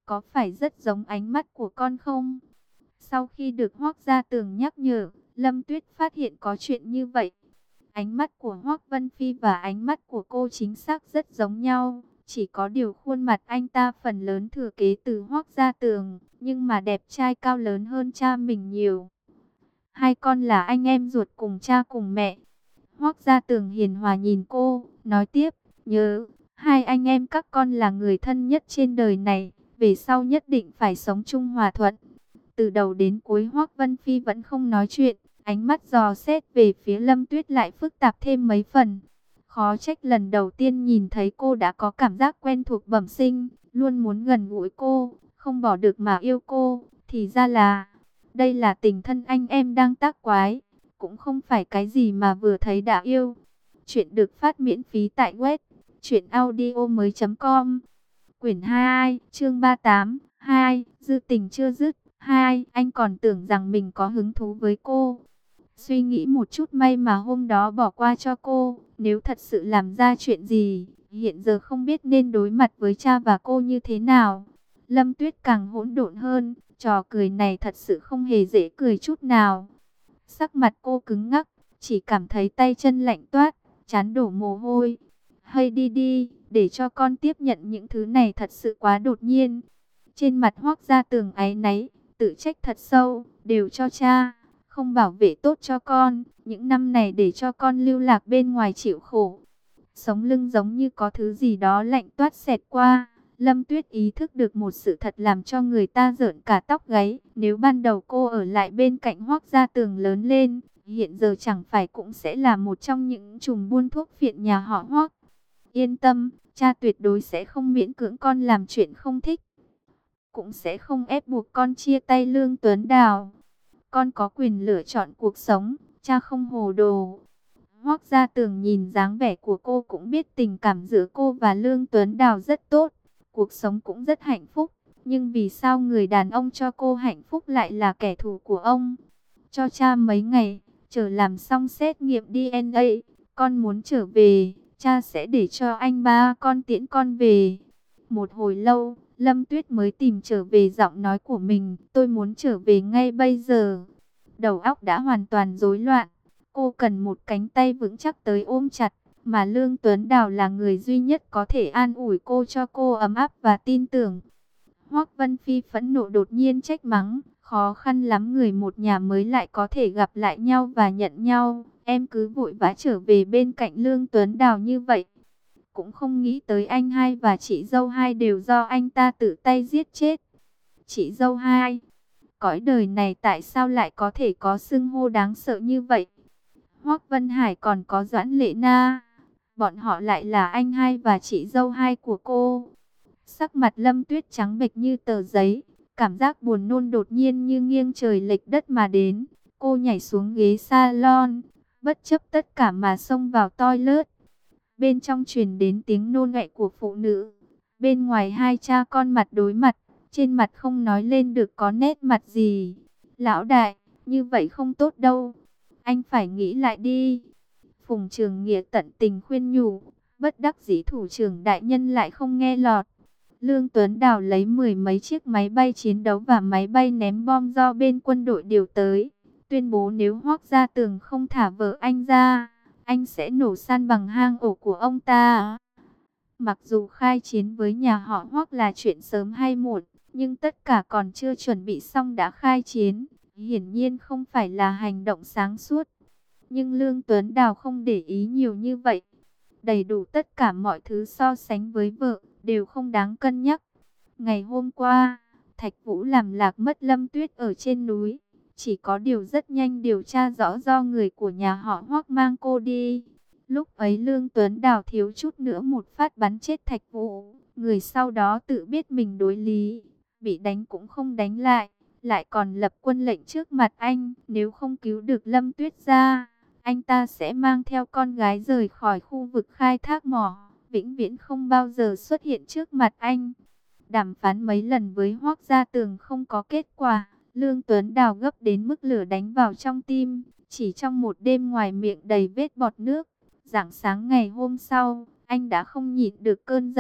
có phải rất giống ánh mắt của con không? Sau khi được Hoắc Gia Tường nhắc nhở, Lâm Tuyết phát hiện có chuyện như vậy. Ánh mắt của Hoắc Vân Phi và ánh mắt của cô chính xác rất giống nhau. Chỉ có điều khuôn mặt anh ta phần lớn thừa kế từ Hoắc Gia Tường, nhưng mà đẹp trai cao lớn hơn cha mình nhiều. Hai con là anh em ruột cùng cha cùng mẹ. Hoắc Gia Tường hiền hòa nhìn cô, nói tiếp, nhớ, hai anh em các con là người thân nhất trên đời này, về sau nhất định phải sống chung hòa thuận. Từ đầu đến cuối Hoắc Vân Phi vẫn không nói chuyện, ánh mắt dò xét về phía Lâm Tuyết lại phức tạp thêm mấy phần. Khó trách lần đầu tiên nhìn thấy cô đã có cảm giác quen thuộc bẩm sinh, luôn muốn gần gũi cô, không bỏ được mà yêu cô, thì ra là, đây là tình thân anh em đang tác quái, cũng không phải cái gì mà vừa thấy đã yêu. Chuyện được phát miễn phí tại web truyện audio mới chấm com. Quyển hai, chương ba mươi tám, hai, dư tình chưa dứt. Hai, anh còn tưởng rằng mình có hứng thú với cô. Suy nghĩ một chút may mà hôm đó bỏ qua cho cô. Nếu thật sự làm ra chuyện gì, hiện giờ không biết nên đối mặt với cha và cô như thế nào. Lâm Tuyết càng hỗn độn hơn, trò cười này thật sự không hề dễ cười chút nào. Sắc mặt cô cứng ngắc, chỉ cảm thấy tay chân lạnh toát, trán đổ mồ hôi. Hay đi đi, để cho con tiếp nhận những thứ này thật sự quá đột nhiên. Trên mặt Hoắc Gia Tường áy náy, tự trách thật sâu, đều cho cha, không bảo vệ tốt cho con, những năm này để cho con lưu lạc bên ngoài chịu khổ. Sống lưng giống như có thứ gì đó lạnh toát xẹt qua. Lâm Tuyết ý thức được một sự thật làm cho người ta rợn cả tóc gáy. Nếu ban đầu cô ở lại bên cạnh Hoắc Gia Tường lớn lên, hiện giờ chẳng phải cũng sẽ là một trong những trùm buôn thuốc phiện nhà họ Hoắc. Yên tâm, cha tuyệt đối sẽ không miễn cưỡng con làm chuyện không thích, cũng sẽ không ép buộc con chia tay Lương Tuấn Đào. Con có quyền lựa chọn cuộc sống, cha không hồ đồ. Hoắc Gia Tường nhìn dáng vẻ của cô cũng biết tình cảm giữa cô và Lương Tuấn Đào rất tốt, cuộc sống cũng rất hạnh phúc. Nhưng vì sao người đàn ông cho cô hạnh phúc lại là kẻ thù của ông? Cho cha mấy ngày, chờ làm xong xét nghiệm đê en a, con muốn trở về, cha sẽ để cho anh ba con tiễn con về. Một hồi lâu, Lâm Tuyết mới tìm trở về giọng nói của mình, tôi muốn trở về ngay bây giờ. Đầu óc đã hoàn toàn rối loạn, cô cần một cánh tay vững chắc tới ôm chặt, mà Lương Tuấn Đào là người duy nhất có thể an ủi cô, cho cô ấm áp và tin tưởng. Hoắc Vân Phi phẫn nộ đột nhiên trách mắng, khó khăn lắm người một nhà mới lại có thể gặp lại nhau và nhận nhau, em cứ vội vã trở về bên cạnh Lương Tuấn Đào như vậy. Cũng không nghĩ tới anh hai và chị dâu hai đều do anh ta tự tay giết chết. Chị dâu hai, cõi đời này tại sao lại có thể có xưng hô đáng sợ như vậy? Hoắc Vân Hải còn có Doãn Lệ Na, bọn họ lại là anh hai và chị dâu hai của cô. Sắc mặt Lâm Tuyết trắng bệch như tờ giấy, cảm giác buồn nôn đột nhiên như nghiêng trời lệch đất mà đến. Cô nhảy xuống ghế salon, bất chấp tất cả mà xông vào toilet. Bên trong truyền đến tiếng nôn ọe của phụ nữ. Bên ngoài hai cha con mặt đối mặt, trên mặt không nói lên được có nét mặt gì. Lão đại, như vậy không tốt đâu. Anh phải nghĩ lại đi. Phùng Trường Nghĩa tận tình khuyên nhủ, bất đắc dĩ thủ trưởng đại nhân lại không nghe lọt. Lương Tuấn Đào lấy mười mấy chiếc máy bay chiến đấu và máy bay ném bom do bên quân đội điều tới, tuyên bố nếu Hoắc Gia Tường không thả vợ anh ra, anh sẽ nổ san bằng hang ổ của ông ta. Mặc dù khai chiến với nhà họ Hoắc là chuyện sớm hay muộn, nhưng tất cả còn chưa chuẩn bị xong đã khai chiến, hiển nhiên không phải là hành động sáng suốt. Nhưng Lương Tuấn Đào không để ý nhiều như vậy. Đầy đủ tất cả mọi thứ so sánh với vợ, đều không đáng cân nhắc. Ngày hôm qua, Thạch Vũ làm lạc mất Lâm Tuyết ở trên núi. Chỉ có điều rất nhanh điều tra rõ do người của nhà họ Hoắc mang cô đi. Lúc ấy Lương Tuấn Đào thiếu chút nữa một phát bắn chết Thạch Vũ. Người sau đó tự biết mình đối lý, bị đánh cũng không đánh lại, lại còn lập quân lệnh trước mặt anh. Nếu không cứu được Lâm Tuyết ra, anh ta sẽ mang theo con gái rời khỏi khu vực khai thác mỏ, vĩnh viễn không bao giờ xuất hiện trước mặt anh. Đàm phán mấy lần với Hoắc Gia Tường không có kết quả. Lương Tuấn Đào gấp đến mức lửa đánh vào trong tim. Chỉ trong một đêm ngoài miệng đầy vết bọt nước. Rạng sáng ngày hôm sau, anh đã không nhịn được cơn giận,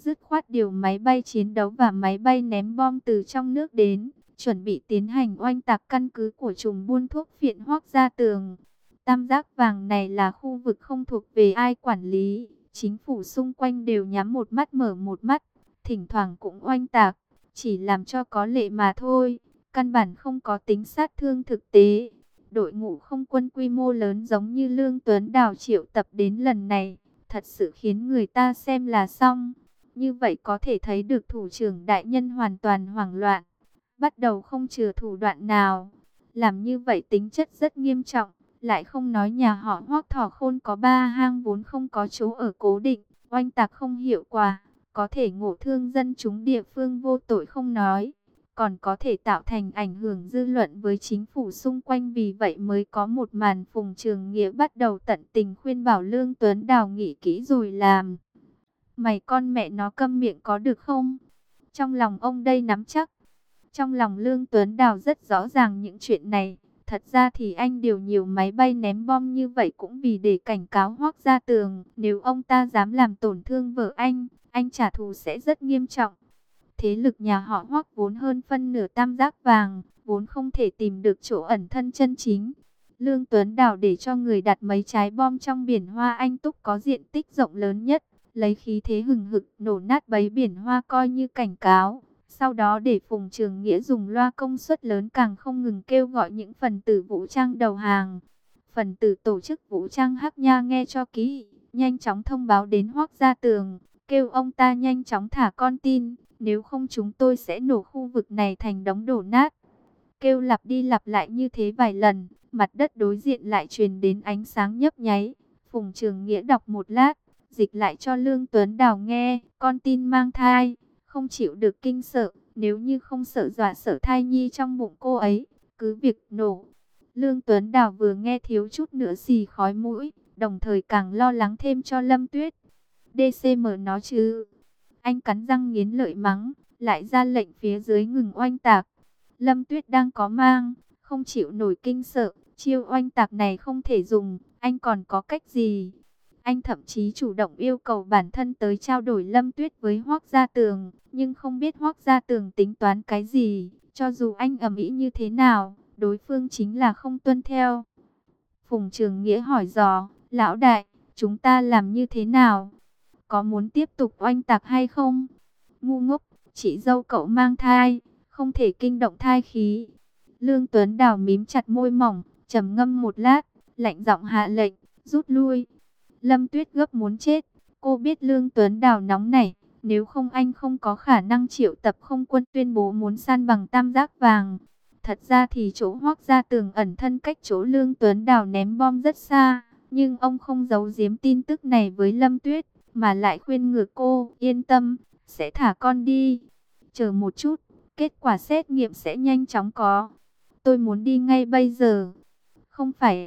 dứt khoát điều máy bay chiến đấu và máy bay ném bom từ trong nước đến, chuẩn bị tiến hành oanh tạc căn cứ của trùm buôn thuốc phiện Hoắc Gia Tường. Tam giác vàng này là khu vực không thuộc về ai quản lý, chính phủ xung quanh đều nhắm một mắt mở một mắt, thỉnh thoảng cũng oanh tạc, chỉ làm cho có lệ mà thôi, căn bản không có tính sát thương thực tế. Đội ngũ không quân quy mô lớn giống như Lương Tuấn Đào triệu tập đến lần này, thật sự khiến người ta xem là xong. Như vậy có thể thấy được thủ trưởng đại nhân hoàn toàn hoảng loạn, bắt đầu không chừa thủ đoạn nào. Làm như vậy tính chất rất nghiêm trọng, lại không nói nhà họ Hoắc Thỏ Khôn có ba hang vốn không có chỗ ở cố định, oanh tạc không hiệu quả, có thể ngộ thương dân chúng địa phương vô tội không nói, còn có thể tạo thành ảnh hưởng dư luận với chính phủ xung quanh. Vì vậy mới có một màn Phùng Trường Nghĩa bắt đầu tận tình khuyên bảo Lương Tuấn Đào nghĩ kỹ rồi làm. Mày con mẹ nó câm miệng có được không? Trong lòng ông đây nắm chắc. Trong lòng Lương Tuấn Đào rất rõ ràng những chuyện này. Thật ra thì anh điều nhiều máy bay ném bom như vậy cũng vì để cảnh cáo Hoắc Gia Tường. Nếu ông ta dám làm tổn thương vợ anh, anh trả thù sẽ rất nghiêm trọng. Thế lực nhà họ Hoắc vốn hơn phân nửa tam giác vàng, vốn không thể tìm được chỗ ẩn thân chân chính. Lương Tuấn Đào để cho người đặt mấy trái bom trong biển Hoa Anh Túc có diện tích rộng lớn nhất, lấy khí thế hừng hực nổ nát bấy biển hoa coi như cảnh cáo. Sau đó để Phùng Trường Nghĩa dùng loa công suất lớn càng không ngừng kêu gọi những phần tử vũ trang đầu hàng. Phần tử tổ chức vũ trang Hắc Nha nghe cho kỹ, nhanh chóng thông báo đến Hoắc Gia Tường, kêu ông ta nhanh chóng thả con tin, nếu không chúng tôi sẽ nổ khu vực này thành đống đổ nát. Kêu lặp đi lặp lại như thế vài lần, mặt đất đối diện lại truyền đến ánh sáng nhấp nháy. Phùng Trường Nghĩa đọc một lát, dịch lại cho Lương Tuấn Đào nghe, con tin mang thai, không chịu được kinh sợ, nếu như không sợ dọa sợ thai nhi trong bụng cô ấy, cứ việc nổ. Lương Tuấn Đào vừa nghe thiếu chút nữa xì khói mũi, đồng thời càng lo lắng thêm cho Lâm Tuyết. đê xê em nó chứ. Anh cắn răng nghiến lợi mắng, lại ra lệnh phía dưới ngừng oanh tạc. Lâm Tuyết đang có mang, không chịu nổi kinh sợ, chiêu oanh tạc này không thể dùng, anh còn có cách gì? Anh thậm chí chủ động yêu cầu bản thân tới trao đổi Lâm Tuyết với Hoắc Gia Tường, nhưng không biết Hoắc Gia Tường tính toán cái gì, cho dù anh ầm ĩ như thế nào, đối phương chính là không tuân theo. Phùng Trường Nghĩa hỏi dò, lão đại, chúng ta làm như thế nào? Có muốn tiếp tục oanh tạc hay không? Ngu ngốc, chị dâu cậu mang thai, không thể kinh động thai khí. Lương Tuấn Đào mím chặt môi mỏng, trầm ngâm một lát, lạnh giọng hạ lệnh, rút lui. Lâm Tuyết gấp muốn chết, cô biết Lương Tuấn Đào nóng nảy, nếu không anh không có khả năng triệu tập không quân tuyên bố muốn san bằng tam giác vàng. Thật ra thì chỗ Hoắc Gia Tường ẩn thân cách chỗ Lương Tuấn Đào ném bom rất xa, nhưng ông không giấu giếm tin tức này với Lâm Tuyết, mà lại khuyên ngược cô, yên tâm, sẽ thả con đi. Chờ một chút, kết quả xét nghiệm sẽ nhanh chóng có. Tôi muốn đi ngay bây giờ. Không phải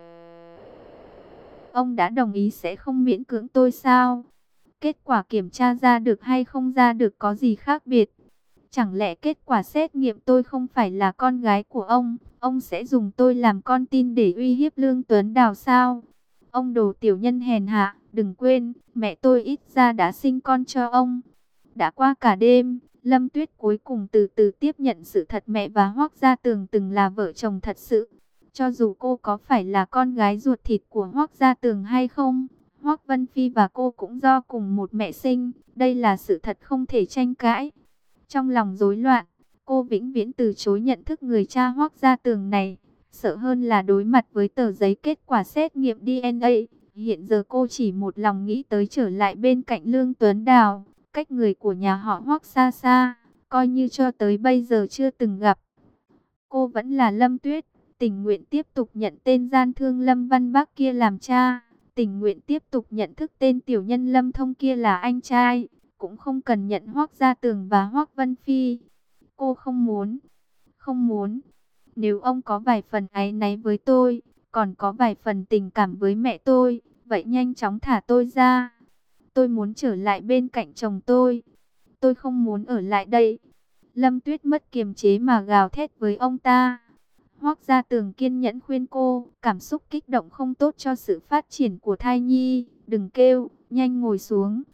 ông đã đồng ý sẽ không miễn cưỡng tôi sao? Kết quả kiểm tra ra được hay không ra được có gì khác biệt? Chẳng lẽ kết quả xét nghiệm tôi không phải là con gái của ông, ông sẽ dùng tôi làm con tin để uy hiếp Lương Tuấn Đào sao? Ông đồ tiểu nhân hèn hạ, đừng quên, mẹ tôi ít ra đã sinh con cho ông. Đã qua cả đêm, Lâm Tuyết cuối cùng từ từ tiếp nhận sự thật mẹ và Hoắc Gia Tường từng là vợ chồng thật sự. Cho dù cô có phải là con gái ruột thịt của Hoắc Gia Tường hay không, Hoắc Vân Phi và cô cũng do cùng một mẹ sinh, đây là sự thật không thể tranh cãi. Trong lòng rối loạn, cô vĩnh viễn từ chối nhận thức người cha Hoắc Gia Tường này, sợ hơn là đối mặt với tờ giấy kết quả xét nghiệm đê en a. Hiện giờ cô chỉ một lòng nghĩ tới trở lại bên cạnh Lương Tuấn Đào, cách người của nhà họ Hoắc xa xa, coi như cho tới bây giờ chưa từng gặp. Cô vẫn là Lâm Tuyết, tình nguyện tiếp tục nhận tên gian thương Lâm Văn Bác kia làm cha, tình nguyện tiếp tục nhận thức tên tiểu nhân Lâm Thông kia là anh trai, cũng không cần nhận Hoắc Gia Tường và Hoắc Vân Phi. Cô không muốn, không muốn. Nếu ông có vài phần áy náy với tôi, còn có vài phần tình cảm với mẹ tôi, vậy nhanh chóng thả tôi ra. Tôi muốn trở lại bên cạnh chồng tôi. Tôi không muốn ở lại đây. Lâm Tuyết mất kiềm chế mà gào thét với ông ta. Hoắc Gia Tường kiên nhẫn khuyên cô, cảm xúc kích động không tốt cho sự phát triển của thai nhi. Đừng kêu, nhanh ngồi xuống.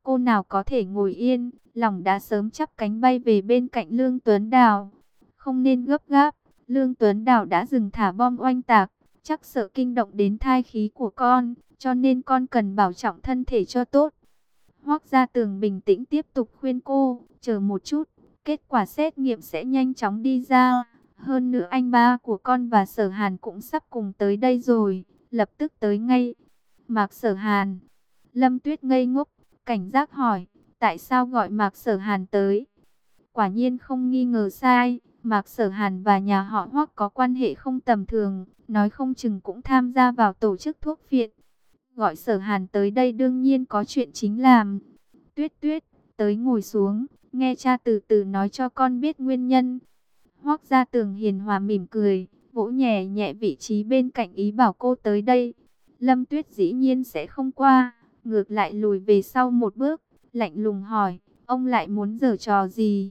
cô nào có thể ngồi yên, lòng đã sớm chắp cánh bay về bên cạnh Lương Tuấn Đào. Không nên gấp gáp, Lương Tuấn Đào đã dừng thả bom oanh tạc, chắc sợ kinh động đến thai khí của con, cho nên con cần bảo trọng thân thể cho tốt. Hoắc Gia Tường bình tĩnh tiếp tục khuyên cô, chờ một chút, kết quả xét nghiệm sẽ nhanh chóng đi ra. Hơn nữa anh ba của con và Sở Hàn cũng sắp cùng tới đây rồi, lập tức tới ngay. Mạc Sở Hàn. Lâm Tuyết ngây ngốc, cảnh giác hỏi, tại sao gọi Mạc Sở Hàn tới? Quả nhiên không nghi ngờ sai, Mạc Sở Hàn và nhà họ Hoắc có quan hệ không tầm thường, nói không chừng cũng tham gia vào tổ chức thuốc phiện. Gọi Sở Hàn tới đây đương nhiên có chuyện chính làm. Tuyết Tuyết, tới ngồi xuống, nghe cha từ từ nói cho con biết nguyên nhân. Hoắc Gia Tường hiền hòa mỉm cười, vỗ nhẹ nhẹ vị trí bên cạnh ý bảo cô tới đây. Lâm Tuyết dĩ nhiên sẽ không qua, ngược lại lùi về sau một bước, lạnh lùng hỏi, ông lại muốn giở trò gì?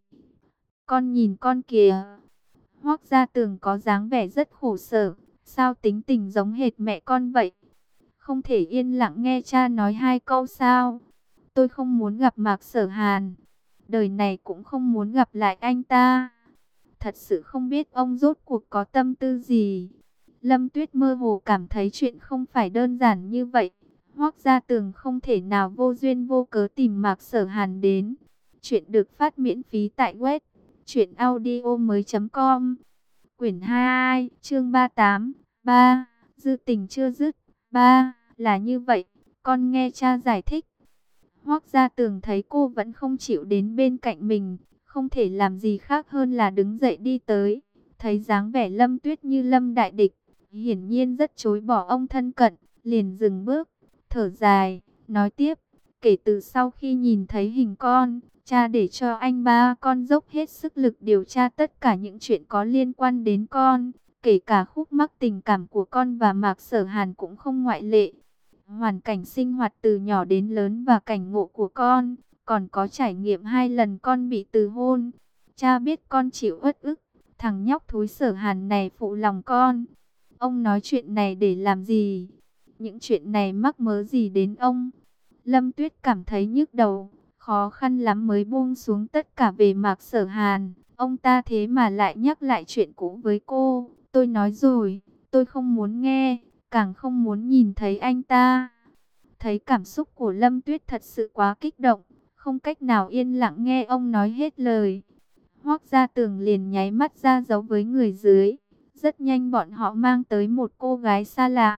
Con nhìn con kìa. Hoắc Gia Tường có dáng vẻ rất khổ sở, sao tính tình giống hệt mẹ con vậy? Không thể yên lặng nghe cha nói hai câu sao? Tôi không muốn gặp Mạc Sở Hàn, đời này cũng không muốn gặp lại anh ta. Thật sự không biết ông rốt cuộc có tâm tư gì. Lâm Tuyết mơ hồ cảm thấy chuyện không phải đơn giản như vậy. Hoắc Gia Tường không thể nào vô duyên vô cớ tìm Mạc Sở Hàn đến. Chuyện được phát miễn phí tại web truyện audio mới chấm com. Quyển hai, chương ba mươi tám. ba. Dư tình chưa dứt. ba. Là như vậy, con nghe cha giải thích. Hoắc Gia Tường thấy cô vẫn không chịu đến bên cạnh mình, không thể làm gì khác hơn là đứng dậy đi tới. Thấy dáng vẻ Lâm Tuyết như lâm đại địch, hiển nhiên rất chối bỏ ông thân cận, liền dừng bước, thở dài, nói tiếp, kể từ sau khi nhìn thấy hình con, cha để cho anh ba con dốc hết sức lực điều tra tất cả những chuyện có liên quan đến con, kể cả khúc mắc tình cảm của con và Mạc Sở Hàn cũng không ngoại lệ. Hoàn cảnh sinh hoạt từ nhỏ đến lớn và cảnh ngộ của con, còn có trải nghiệm hai lần con bị từ hôn. Cha biết con chịu uất ức, thằng nhóc thối Sở Hàn này phụ lòng con. Ông nói chuyện này để làm gì? Những chuyện này mắc mớ gì đến ông? Lâm Tuyết cảm thấy nhức đầu, khó khăn lắm mới buông xuống tất cả về Mạc Sở Hàn. Ông ta thế mà lại nhắc lại chuyện cũ với cô. Tôi nói rồi, tôi không muốn nghe, càng không muốn nhìn thấy anh ta. Thấy cảm xúc của Lâm Tuyết thật sự quá kích động, không cách nào yên lặng nghe ông nói hết lời. Hoắc Gia Tường liền nháy mắt ra dấu với người dưới. Rất nhanh bọn họ mang tới một cô gái xa lạ.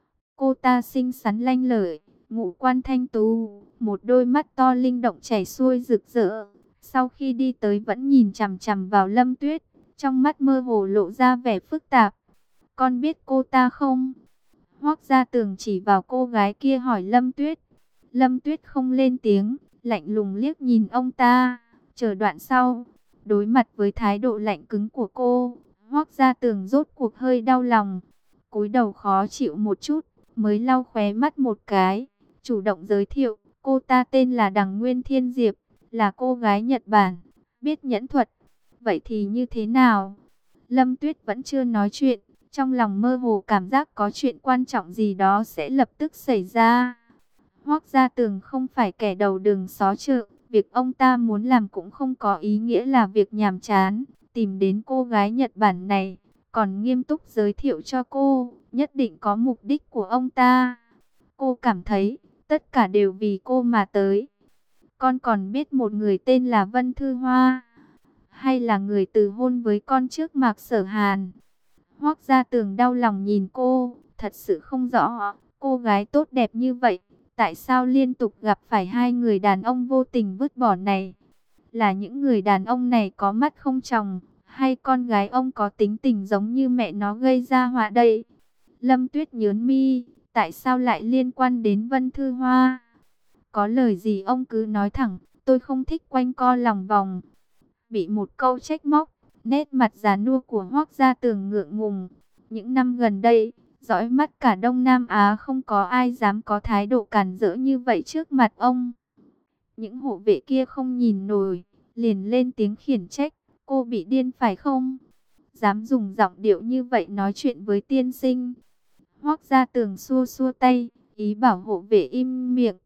Cô ta xinh xắn lanh lợi, ngũ quan thanh tú, một đôi mắt to linh động chảy xuôi rực rỡ. Sau khi đi tới vẫn nhìn chằm chằm vào Lâm Tuyết, trong mắt mơ hồ lộ ra vẻ phức tạp. Con biết cô ta không? Hoắc Gia Tường chỉ vào cô gái kia hỏi Lâm Tuyết. Lâm Tuyết không lên tiếng, lạnh lùng liếc nhìn ông ta. Chờ đoạn sau, đối mặt với thái độ lạnh cứng của cô, Hoắc Gia Tường rốt cuộc hơi đau lòng, cúi đầu khó chịu một chút, mới lau khóe mắt một cái, chủ động giới thiệu, cô ta tên là Đằng Nguyên Thiên Diệp, là cô gái Nhật Bản, biết nhẫn thuật. Vậy thì như thế nào? Lâm Tuyết vẫn chưa nói chuyện, trong lòng mơ hồ cảm giác có chuyện quan trọng gì đó sẽ lập tức xảy ra. Hoắc Gia Tường không phải kẻ đầu đường xó chợ, việc ông ta muốn làm cũng không có ý nghĩa là việc nhàm chán. Tìm đến cô gái Nhật Bản này, còn nghiêm túc giới thiệu cho cô, nhất định có mục đích của ông ta. Cô cảm thấy, tất cả đều vì cô mà tới. Con còn biết một người tên là Vân Thư Hoa, hay là người từ hôn với con trước Mạc Sở Hàn? Hoắc Gia Tường đau lòng nhìn cô, thật sự không rõ, cô gái tốt đẹp như vậy, tại sao liên tục gặp phải hai người đàn ông vô tình vứt bỏ này? Là những người đàn ông này có mắt không tròng, hay con gái ông có tính tình giống như mẹ nó gây ra họa đây? Lâm Tuyết nhớn mi, tại sao lại liên quan đến Vân Thư Hoa? Có lời gì ông cứ nói thẳng, tôi không thích quanh co lòng vòng. Bị một câu trách móc, nét mặt già nua của Hoắc Gia Tường ngượng ngùng. Những năm gần đây, dõi mắt cả Đông Nam Á không có ai dám có thái độ càn rỡ như vậy trước mặt ông. Những hộ vệ kia không nhìn nổi, liền lên tiếng khiển trách, cô bị điên phải không? Dám dùng giọng điệu như vậy nói chuyện với tiên sinh. Hoắc Gia Tường xua xua tay, ý bảo hộ vệ im miệng.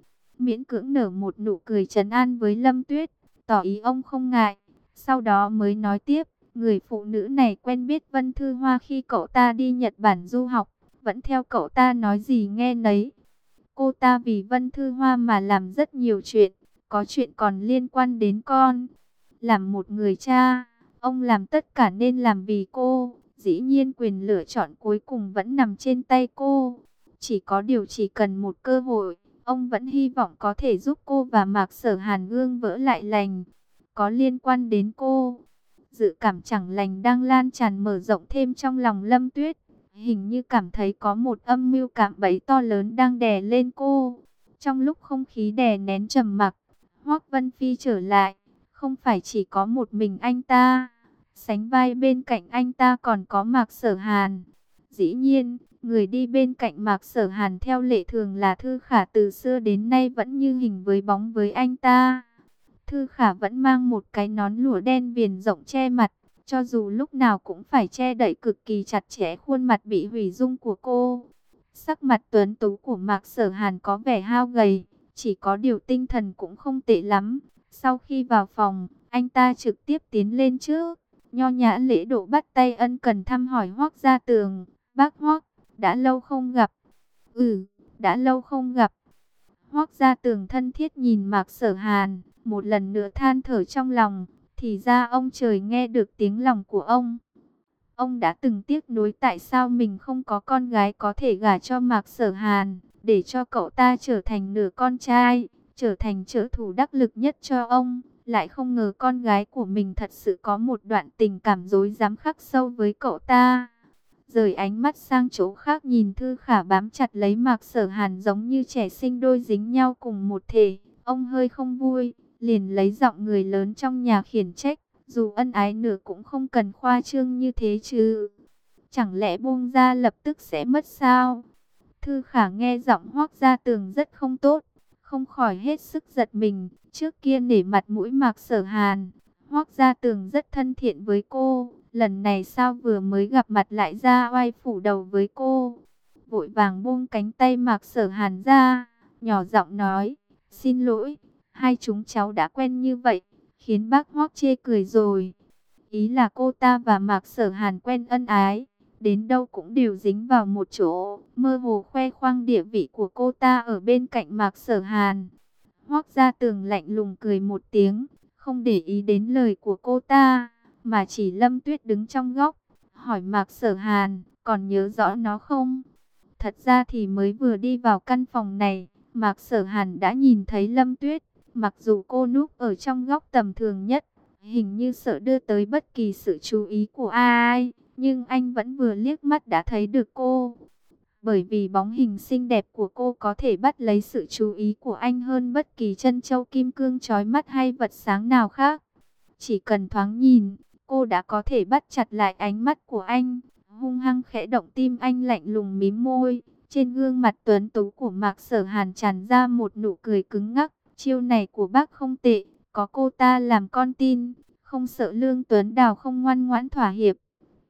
miễn cưỡng nở một nụ cười trấn an với Lâm Tuyết, tỏ ý ông không ngại. Sau đó mới nói tiếp, người phụ nữ này quen biết Vân Thư Hoa khi cậu ta đi Nhật Bản du học, vẫn theo cậu ta nói gì nghe nấy. Cô ta vì Vân Thư Hoa mà làm rất nhiều chuyện, có chuyện còn liên quan đến con. Làm một người cha, ông làm tất cả nên làm vì cô. Dĩ nhiên quyền lựa chọn cuối cùng vẫn nằm trên tay cô. Chỉ có điều chỉ cần một cơ hội, ông vẫn hy vọng có thể giúp cô và Mạc Sở Hàn gương vỡ lại lành. Có liên quan đến cô, dự cảm chẳng lành đang lan tràn mở rộng thêm trong lòng Lâm Tuyết. Hình như cảm thấy có một âm mưu cạm bẫy to lớn đang đè lên cô. Trong lúc không khí đè nén trầm mặc, Hoắc Vân Phi trở lại. Không phải chỉ có một mình anh ta, sánh vai bên cạnh anh ta còn có Mạc Sở Hàn. Dĩ nhiên, người đi bên cạnh Mạc Sở Hàn theo lệ thường là Thư Khả, từ xưa đến nay vẫn như hình với bóng với anh ta. Thư Khả vẫn mang một cái nón lụa đen viền rộng che mặt, cho dù lúc nào cũng phải che đậy cực kỳ chặt chẽ khuôn mặt bị hủy dung của cô. Sắc mặt tuấn tú của Mạc Sở Hàn có vẻ hao gầy, chỉ có điều tinh thần cũng không tệ lắm. Sau khi vào phòng, anh ta trực tiếp tiến lên trước, nho nhã lễ độ bắt tay ân cần thăm hỏi Hoắc Gia Tường. Bác Hoắc, đã lâu không gặp. Ừ, đã lâu không gặp. Hoắc Gia Tường thân thiết nhìn Mạc Sở Hàn, một lần nữa than thở trong lòng. Thì ra ông trời nghe được tiếng lòng của ông. Ông đã từng tiếc nuối tại sao mình không có con gái có thể gả cho Mạc Sở Hàn, để cho cậu ta trở thành nửa con trai, trở thành trợ thủ đắc lực nhất cho ông. Lại không ngờ con gái của mình thật sự có một đoạn tình cảm rối rắm khắc sâu với cậu ta. Rời ánh mắt sang chỗ khác nhìn Thư Khả bám chặt lấy Mạc Sở Hàn giống như trẻ sinh đôi dính nhau cùng một thể. Ông hơi không vui, liền lấy giọng người lớn trong nhà khiển trách. Dù ân ái nữa cũng không cần khoa trương như thế chứ. Chẳng lẽ buông ra lập tức sẽ mất sao? Thư Khả nghe giọng Hoắc Gia Tường rất không tốt, không khỏi hết sức giật mình. Trước kia nể mặt mũi Mạc Sở Hàn, Hoắc Gia Tường rất thân thiện với cô. Lần này sao vừa mới gặp mặt lại ra oai phủ đầu với cô? Vội vàng buông cánh tay Mạc Sở Hàn ra, nhỏ giọng nói, xin lỗi, hai chúng cháu đã quen như vậy, khiến bác Hoắc chê cười rồi. Ý là cô ta và Mạc Sở Hàn quen ân ái, đến đâu cũng đều dính vào một chỗ, mơ hồ khoe khoang địa vị của cô ta ở bên cạnh Mạc Sở Hàn. Hoắc Gia Tường lạnh lùng cười một tiếng, không để ý đến lời của cô ta, mà chỉ Lâm Tuyết đứng trong góc, hỏi Mạc Sở Hàn, còn nhớ rõ nó không? Thật ra thì mới vừa đi vào căn phòng này, Mạc Sở Hàn đã nhìn thấy Lâm Tuyết, mặc dù cô núp ở trong góc tầm thường nhất, hình như sợ đưa tới bất kỳ sự chú ý của ai, nhưng anh vẫn vừa liếc mắt đã thấy được cô. Bởi vì bóng hình xinh đẹp của cô có thể bắt lấy sự chú ý của anh hơn bất kỳ trân châu kim cương chói mắt hay vật sáng nào khác. Chỉ cần thoáng nhìn, cô đã có thể bắt chặt lại ánh mắt của anh, hung hăng khẽ động tim anh lạnh lùng mím môi. Trên gương mặt tuấn tú của Mạc Sở Hàn tràn ra một nụ cười cứng ngắc. Chiêu này của bác không tệ, có cô ta làm con tin, không sợ Lương Tuấn Đào không ngoan ngoãn thỏa hiệp.